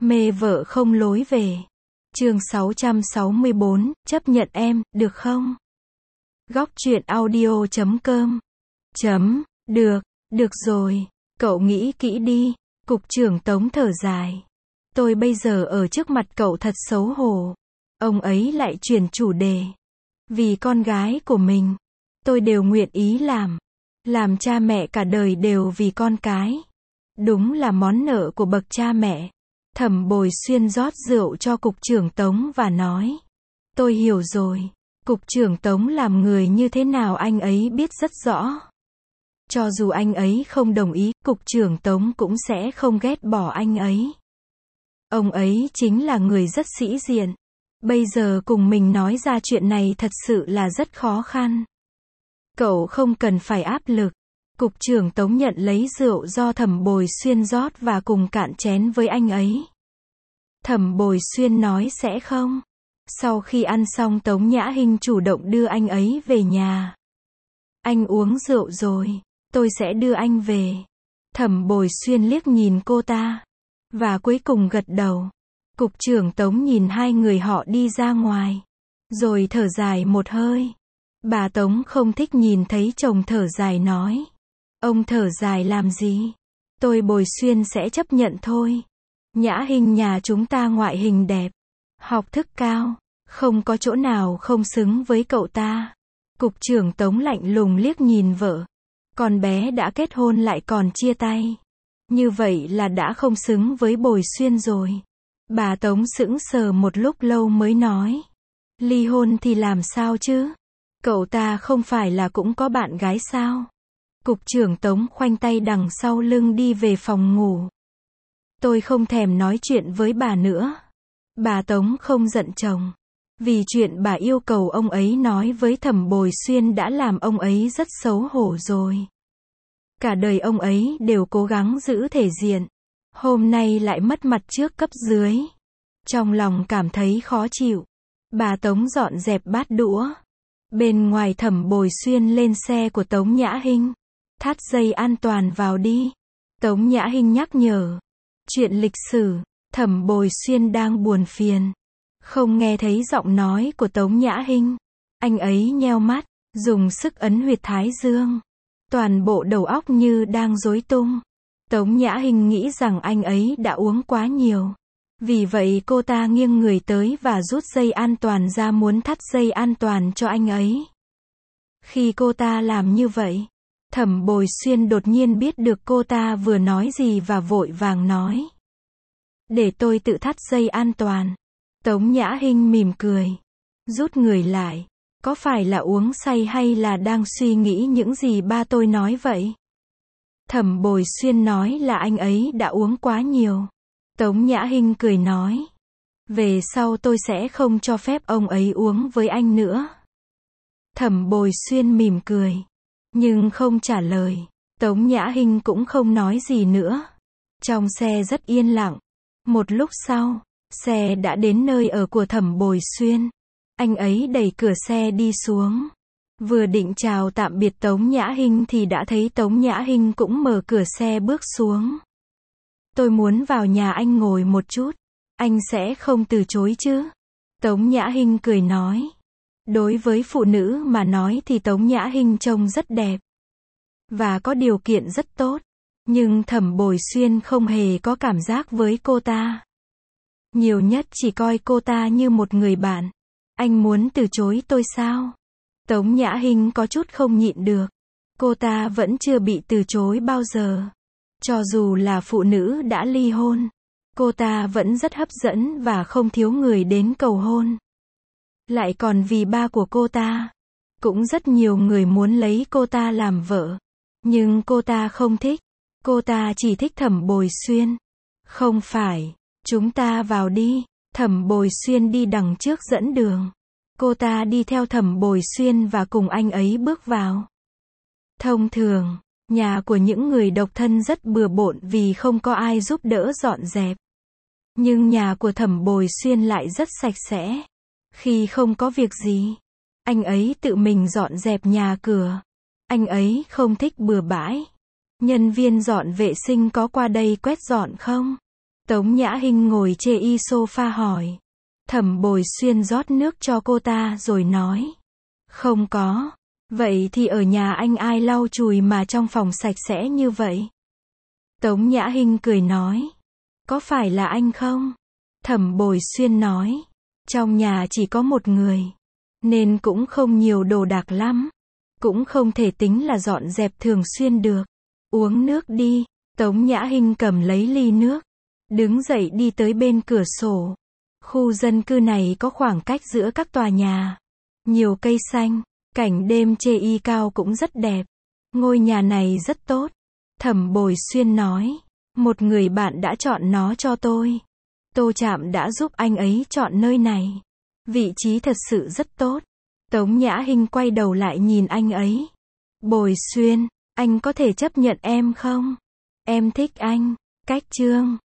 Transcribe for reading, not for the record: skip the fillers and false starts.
Mê vợ không lối về. Chương 664, chấp nhận em, được không? Góc truyện audio.com. Được, được rồi, cậu nghĩ kỹ đi. Cục trưởng Tống thở dài. Tôi bây giờ ở trước mặt cậu thật xấu hổ. Ông ấy lại chuyển chủ đề. Vì con gái của mình, tôi đều nguyện ý làm. Làm cha mẹ cả đời đều vì con cái. Đúng là món nợ của bậc cha mẹ. Thẩm Bồi Xuyên rót rượu cho cục trưởng Tống và nói. Tôi hiểu rồi. Cục trưởng Tống làm người như thế nào anh ấy biết rất rõ. Cho dù anh ấy không đồng ý, cục trưởng Tống cũng sẽ không ghét bỏ anh ấy. Ông ấy chính là người rất sĩ diện. Bây giờ cùng mình nói ra chuyện này thật sự là rất khó khăn. Cậu không cần phải áp lực. Cục trưởng Tống nhận lấy rượu do Thẩm Bồi Xuyên rót và cùng cạn chén với anh ấy. Thẩm Bồi Xuyên nói sẽ không. Sau khi ăn xong Tống Nhã Hinh chủ động đưa anh ấy về nhà. Anh uống rượu rồi, tôi sẽ đưa anh về. Thẩm Bồi Xuyên liếc nhìn cô ta. Và cuối cùng gật đầu. Cục trưởng Tống nhìn hai người họ đi ra ngoài. Rồi thở dài một hơi. Bà Tống không thích nhìn thấy chồng thở dài nói. Ông thở dài làm gì? Tôi Bồi Xuyên sẽ chấp nhận thôi. Nhã Hinh nhà chúng ta ngoại hình đẹp. Học thức cao. Không có chỗ nào không xứng với cậu ta. Cục trưởng Tống lạnh lùng liếc nhìn vợ. Con bé đã kết hôn lại còn chia tay. Như vậy là đã không xứng với Bồi Xuyên rồi. Bà Tống sững sờ một lúc lâu mới nói. Ly hôn thì làm sao chứ? Cậu ta không phải là cũng có bạn gái sao? Cục trưởng Tống khoanh tay đằng sau lưng đi về phòng ngủ. Tôi không thèm nói chuyện với bà nữa. Bà Tống không giận chồng. Vì chuyện bà yêu cầu ông ấy nói với Thẩm Bồi Xuyên đã làm ông ấy rất xấu hổ rồi. Cả đời ông ấy đều cố gắng giữ thể diện. Hôm nay lại mất mặt trước cấp dưới. Trong lòng cảm thấy khó chịu. Bà Tống dọn dẹp bát đũa. Bên ngoài Thẩm Bồi Xuyên lên xe của Tống Nhã Hinh. Thắt dây an toàn vào đi. Tống Nhã Hinh nhắc nhở. Chuyện lịch sử. Thẩm Bồi Xuyên đang buồn phiền. Không nghe thấy giọng nói của Tống Nhã Hinh. Anh ấy nheo mắt, dùng sức ấn huyệt thái dương. Toàn bộ đầu óc như đang rối tung. Tống Nhã Hinh nghĩ rằng anh ấy đã uống quá nhiều. Vì vậy cô ta nghiêng người tới và rút dây an toàn ra muốn thắt dây an toàn cho anh ấy. Khi cô ta làm như vậy, Thẩm Bồi Xuyên đột nhiên biết được cô ta vừa nói gì và vội vàng nói. Để tôi tự thắt dây an toàn. Tống Nhã Hinh mỉm cười. Rút người lại. Có phải là uống say hay là đang suy nghĩ những gì ba tôi nói vậy? Thẩm Bồi Xuyên nói là anh ấy đã uống quá nhiều. Tống Nhã Hinh cười nói. Về sau tôi sẽ không cho phép ông ấy uống với anh nữa. Thẩm Bồi Xuyên mỉm cười. Nhưng không trả lời. Tống Nhã Hinh cũng không nói gì nữa. Trong xe rất yên lặng. Một lúc sau, xe đã đến nơi ở của Thẩm Bồi Xuyên. Anh ấy đẩy cửa xe đi xuống. Vừa định chào tạm biệt Tống Nhã Hinh thì đã thấy Tống Nhã Hinh cũng mở cửa xe bước xuống. Tôi muốn vào nhà anh ngồi một chút. Anh sẽ không từ chối chứ? Tống Nhã Hinh cười nói. Đối với phụ nữ mà nói thì Tống Nhã Hinh trông rất đẹp. Và có điều kiện rất tốt. Nhưng Thẩm Bồi Xuyên không hề có cảm giác với cô ta. Nhiều nhất chỉ coi cô ta như một người bạn. Anh muốn từ chối tôi sao? Tống Nhã Hinh có chút không nhịn được. Cô ta vẫn chưa bị từ chối bao giờ. Cho dù là phụ nữ đã ly hôn, cô ta vẫn rất hấp dẫn và không thiếu người đến cầu hôn. Lại còn vì ba của cô ta. Cũng rất nhiều người muốn lấy cô ta làm vợ. Nhưng cô ta không thích. Cô ta chỉ thích Thẩm Bồi Xuyên. Không phải. Chúng ta vào đi. Thẩm Bồi Xuyên đi đằng trước dẫn đường. Cô ta đi theo Thẩm Bồi Xuyên và cùng anh ấy bước vào. Thông thường, nhà của những người độc thân rất bừa bộn vì không có ai giúp đỡ dọn dẹp. Nhưng nhà của Thẩm Bồi Xuyên lại rất sạch sẽ. Khi không có việc gì, anh ấy tự mình dọn dẹp nhà cửa. Anh ấy không thích bừa bãi. Nhân viên dọn vệ sinh có qua đây quét dọn không? Tống Nhã Hinh ngồi chê y sofa hỏi. Thẩm Bồi Xuyên rót nước cho cô ta rồi nói. Không có. Vậy thì ở nhà anh ai lau chùi mà trong phòng sạch sẽ như vậy? Tống Nhã Hinh cười nói. Có phải là anh không? Thẩm Bồi Xuyên nói. Trong nhà chỉ có một người. Nên cũng không nhiều đồ đạc lắm. Cũng không thể tính là dọn dẹp thường xuyên được. Uống nước đi. Tống Nhã Hinh cầm lấy ly nước. Đứng dậy đi tới bên cửa sổ. Khu dân cư này có khoảng cách giữa các tòa nhà. Nhiều cây xanh. Cảnh đêm chê y cao cũng rất đẹp. Ngôi nhà này rất tốt. Thẩm Bồi Xuyên nói. Một người bạn đã chọn nó cho tôi. Tô Trạm đã giúp anh ấy chọn nơi này. Vị trí thật sự rất tốt. Tống Nhã Hinh quay đầu lại nhìn anh ấy. Bồi Xuyên, anh có thể chấp nhận em không? Em thích anh. Cách chương